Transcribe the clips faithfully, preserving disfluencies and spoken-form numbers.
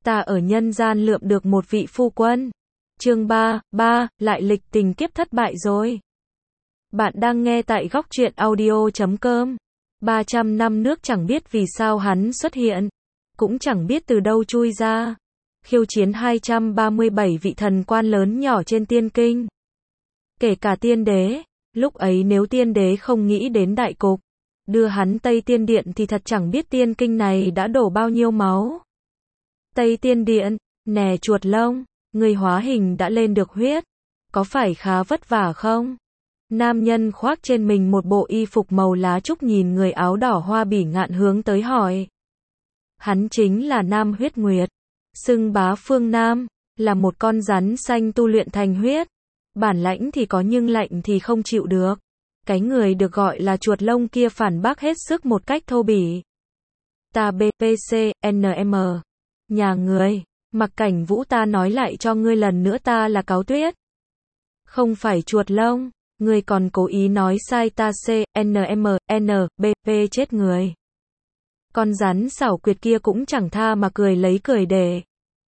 ta ở nhân gian lượm được một vị phu quân. Chương ba, ba, lại lịch tình kiếp thất bại rồi. Bạn đang nghe tại góc truyện audio chấm com. ba trăm năm nước chẳng biết vì sao hắn xuất hiện, cũng chẳng biết từ đâu chui ra. Khiêu chiến hai trăm ba mươi bảy vị thần quan lớn nhỏ trên tiên kinh. Kể cả tiên đế, lúc ấy nếu tiên đế không nghĩ đến đại cục, đưa hắn Tây Tiên Điện thì thật chẳng biết tiên kinh này đã đổ bao nhiêu máu. Tây Tiên Điện, nè chuột lông, người hóa hình đã lên được huyết, có phải khá vất vả không? Nam nhân khoác trên mình một bộ y phục màu lá trúc nhìn người áo đỏ hoa bỉ ngạn hướng tới hỏi. Hắn chính là Nam Huyết Nguyệt, xưng bá phương Nam, là một con rắn xanh tu luyện thành huyết. Bản lãnh thì có nhưng lạnh thì không chịu được. Cái người được gọi là chuột lông kia phản bác hết sức một cách thô bỉ. Ta bê pê xê en em, nhà người, Mặc Cảnh Vũ, ta nói lại cho ngươi lần nữa, ta là Cáo Tuyết, không phải chuột lông. Ngươi còn cố ý nói sai ta C, N, M, N, B, P, chết người. Con rắn xảo quyệt kia cũng chẳng tha mà cười lấy cười để.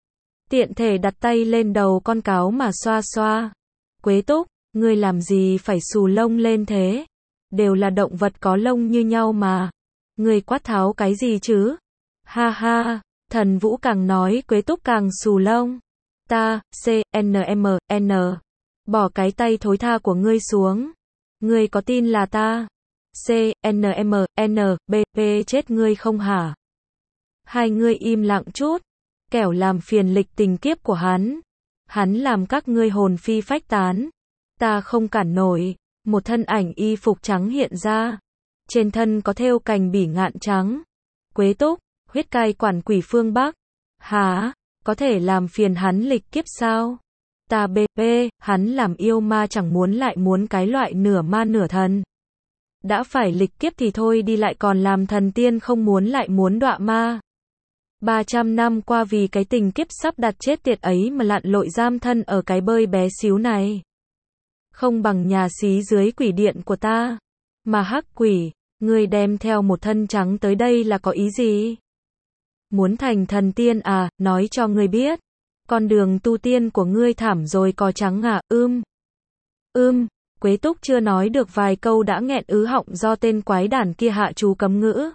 Tiện thể đặt tay lên đầu con cáo mà xoa xoa. Quế Túc, ngươi làm gì phải xù lông lên thế? Đều là động vật có lông như nhau mà. Ngươi quát tháo cái gì chứ? Ha ha, Thần Vũ càng nói Quế Túc càng xù lông. Ta, C, N, M, N. Bỏ cái tay thối tha của ngươi xuống. Ngươi có tin là ta? C, N, M, N, B, P, chết ngươi không hả? Hai ngươi im lặng chút, kẻo làm phiền lịch tình kiếp của hắn. Hắn làm các ngươi hồn phi phách tán. Ta không cản nổi. Một thân ảnh y phục trắng hiện ra. Trên thân có thêu cành bỉ ngạn trắng. Quế Túc, huyết cai quản quỷ phương Bắc. Hả? Có thể làm phiền hắn lịch kiếp sao? Ta bê pê, hắn làm yêu ma chẳng muốn lại muốn cái loại nửa ma nửa thần. Đã phải lịch kiếp thì thôi đi, lại còn làm thần tiên không muốn lại muốn đọa ma. ba trăm năm qua vì cái tình kiếp sắp đặt chết tiệt ấy mà lặn lội giam thân ở cái bơi bé xíu này. Không bằng nhà xí dưới quỷ điện của ta. Mà hắc quỷ, ngươi đem theo một thân trắng tới đây là có ý gì? Muốn thành thần tiên à, nói cho ngươi biết. Con đường tu tiên của ngươi thảm rồi có trắng à, ưm. Ưm, Quế Túc chưa nói được vài câu đã nghẹn ứ họng do tên quái đản kia hạ chú cấm ngữ.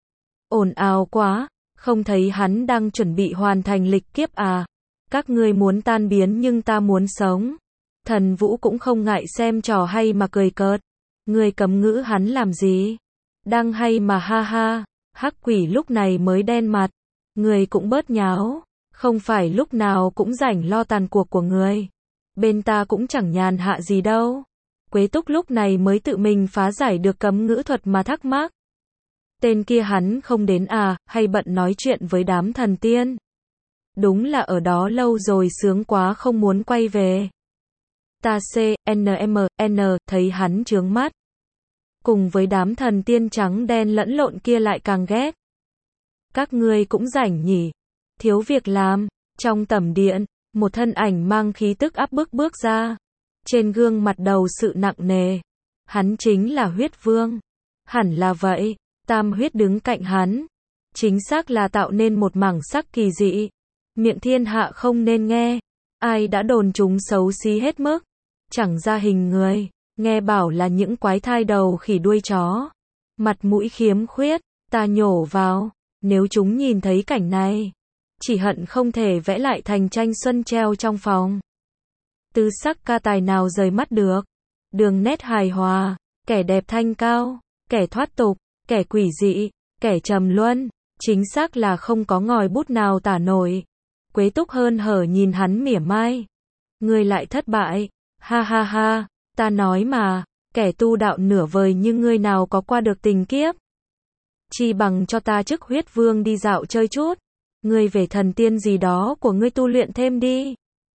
Ồn ào quá, không thấy hắn đang chuẩn bị hoàn thành lịch kiếp à? Các ngươi muốn tan biến nhưng ta muốn sống. Thần Vũ cũng không ngại xem trò hay mà cười cợt. Ngươi cấm ngữ hắn làm gì? Đang hay mà, ha ha. Hắc quỷ lúc này mới đen mặt. Ngươi cũng bớt nháo. Không phải lúc nào cũng rảnh lo tàn cuộc của người. Bên ta cũng chẳng nhàn hạ gì đâu. Quế Túc lúc này mới tự mình phá giải được cấm ngữ thuật mà thắc mắc. Tên kia hắn không đến à, hay bận nói chuyện với đám thần tiên? Đúng là ở đó lâu rồi sướng quá không muốn quay về. Ta C, N, M, N, thấy hắn chướng mắt. Cùng với đám thần tiên trắng đen lẫn lộn kia lại càng ghét. Các ngươi cũng rảnh nhỉ? Thiếu việc làm. Trong tẩm điện, một thân ảnh mang khí tức áp bức bước ra. Trên gương mặt đầu sự nặng nề. Hắn chính là Huyết Vương. Hẳn là vậy. Tam huyết đứng cạnh hắn. Chính xác là tạo nên một mảng sắc kỳ dị. Miệng thiên hạ không nên nghe. Ai đã đồn chúng xấu xí hết mức. Chẳng ra hình người. Nghe bảo là những quái thai đầu khỉ đuôi chó. Mặt mũi khiếm khuyết. Ta nhổ vào. Nếu chúng nhìn thấy cảnh này, chỉ hận không thể vẽ lại thành tranh xuân treo trong phòng. Tư sắc ca tài nào rời mắt được. Đường nét hài hòa, kẻ đẹp thanh cao, kẻ thoát tục, kẻ quỷ dị, kẻ trầm luân, chính xác là không có ngòi bút nào tả nổi. Quế Túc hớn hở nhìn hắn mỉa mai. Ngươi lại thất bại, ha ha ha, ta nói mà, kẻ tu đạo nửa vời như ngươi nào có qua được tình kiếp. Chi bằng cho ta chức Huyết Vương đi dạo chơi chút. Ngươi về thần tiên gì đó của ngươi tu luyện thêm đi.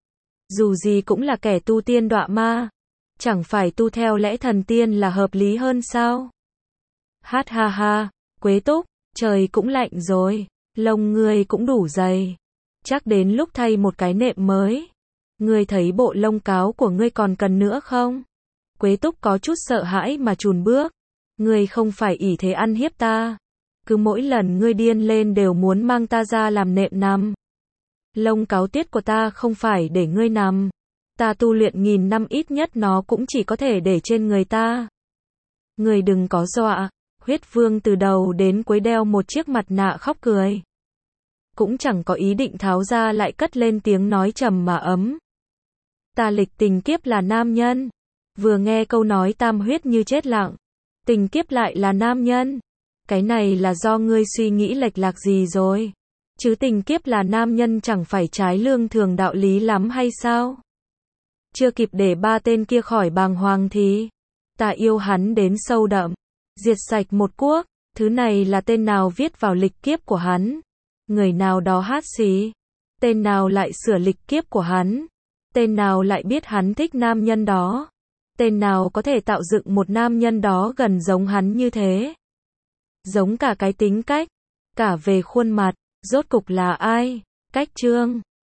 Dù gì cũng là kẻ tu tiên đọa ma. Chẳng phải tu theo lẽ thần tiên là hợp lý hơn sao? Hát ha ha, Quế Túc, trời cũng lạnh rồi. Lông ngươi cũng đủ dày. Chắc đến lúc thay một cái nệm mới. Ngươi thấy bộ lông cáo của ngươi còn cần nữa không? Quế Túc có chút sợ hãi mà chùn bước. Ngươi không phải ỷ thế ăn hiếp ta. Cứ mỗi lần ngươi điên lên đều muốn mang ta ra làm nệm nằm. Lông cáo tiết của ta không phải để ngươi nằm. Ta tu luyện nghìn năm ít nhất nó cũng chỉ có thể để trên người ta. Ngươi đừng có dọa. Huyết Vương từ đầu đến cuối đeo một chiếc mặt nạ khóc cười. Cũng chẳng có ý định tháo ra, lại cất lên tiếng nói trầm mà ấm. Ta lịch tình kiếp là nam nhân. Vừa nghe câu nói Tam Huyết như chết lặng. Tình kiếp lại là nam nhân. Cái này là do ngươi suy nghĩ lệch lạc gì rồi? Chứ tình kiếp là nam nhân chẳng phải trái lương thường đạo lý lắm hay sao? Chưa kịp để ba tên kia khỏi bàng hoàng thì ta yêu hắn đến sâu đậm, diệt sạch một quốc. Thứ này là tên nào viết vào lịch kiếp của hắn? Người nào đó hát xí? Tên nào lại sửa lịch kiếp của hắn? Tên nào lại biết hắn thích nam nhân đó? Tên nào có thể tạo dựng một nam nhân đó gần giống hắn như thế? Giống cả cái tính cách, cả về khuôn mặt, rốt cục là ai? Cách Chương